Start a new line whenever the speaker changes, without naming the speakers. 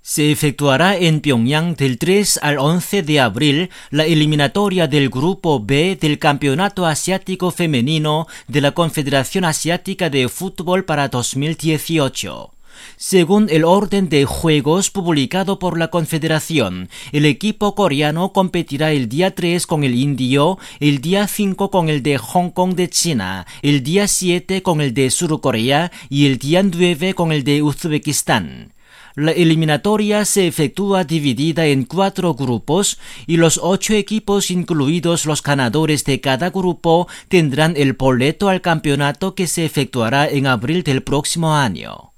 Se efectuará en Pyongyang del 3 al 11 de abril la eliminatoria del Grupo B del Campeonato Asiático Femenino de la Confederación Asiática de Fútbol para 2018. Según el orden de juegos publicado por la Confederación, el equipo coreano competirá el día 3 con el indio, el día 5 con el de Hong Kong de China, el día 7 con el de Surcorea y el día 9 con el de Uzbekistán. La eliminatoria se efectúa dividida en 4 grupos y los 8 equipos, incluidos los ganadores de cada grupo, tendrán el boleto al campeonato que se efectuará en abril del próximo año.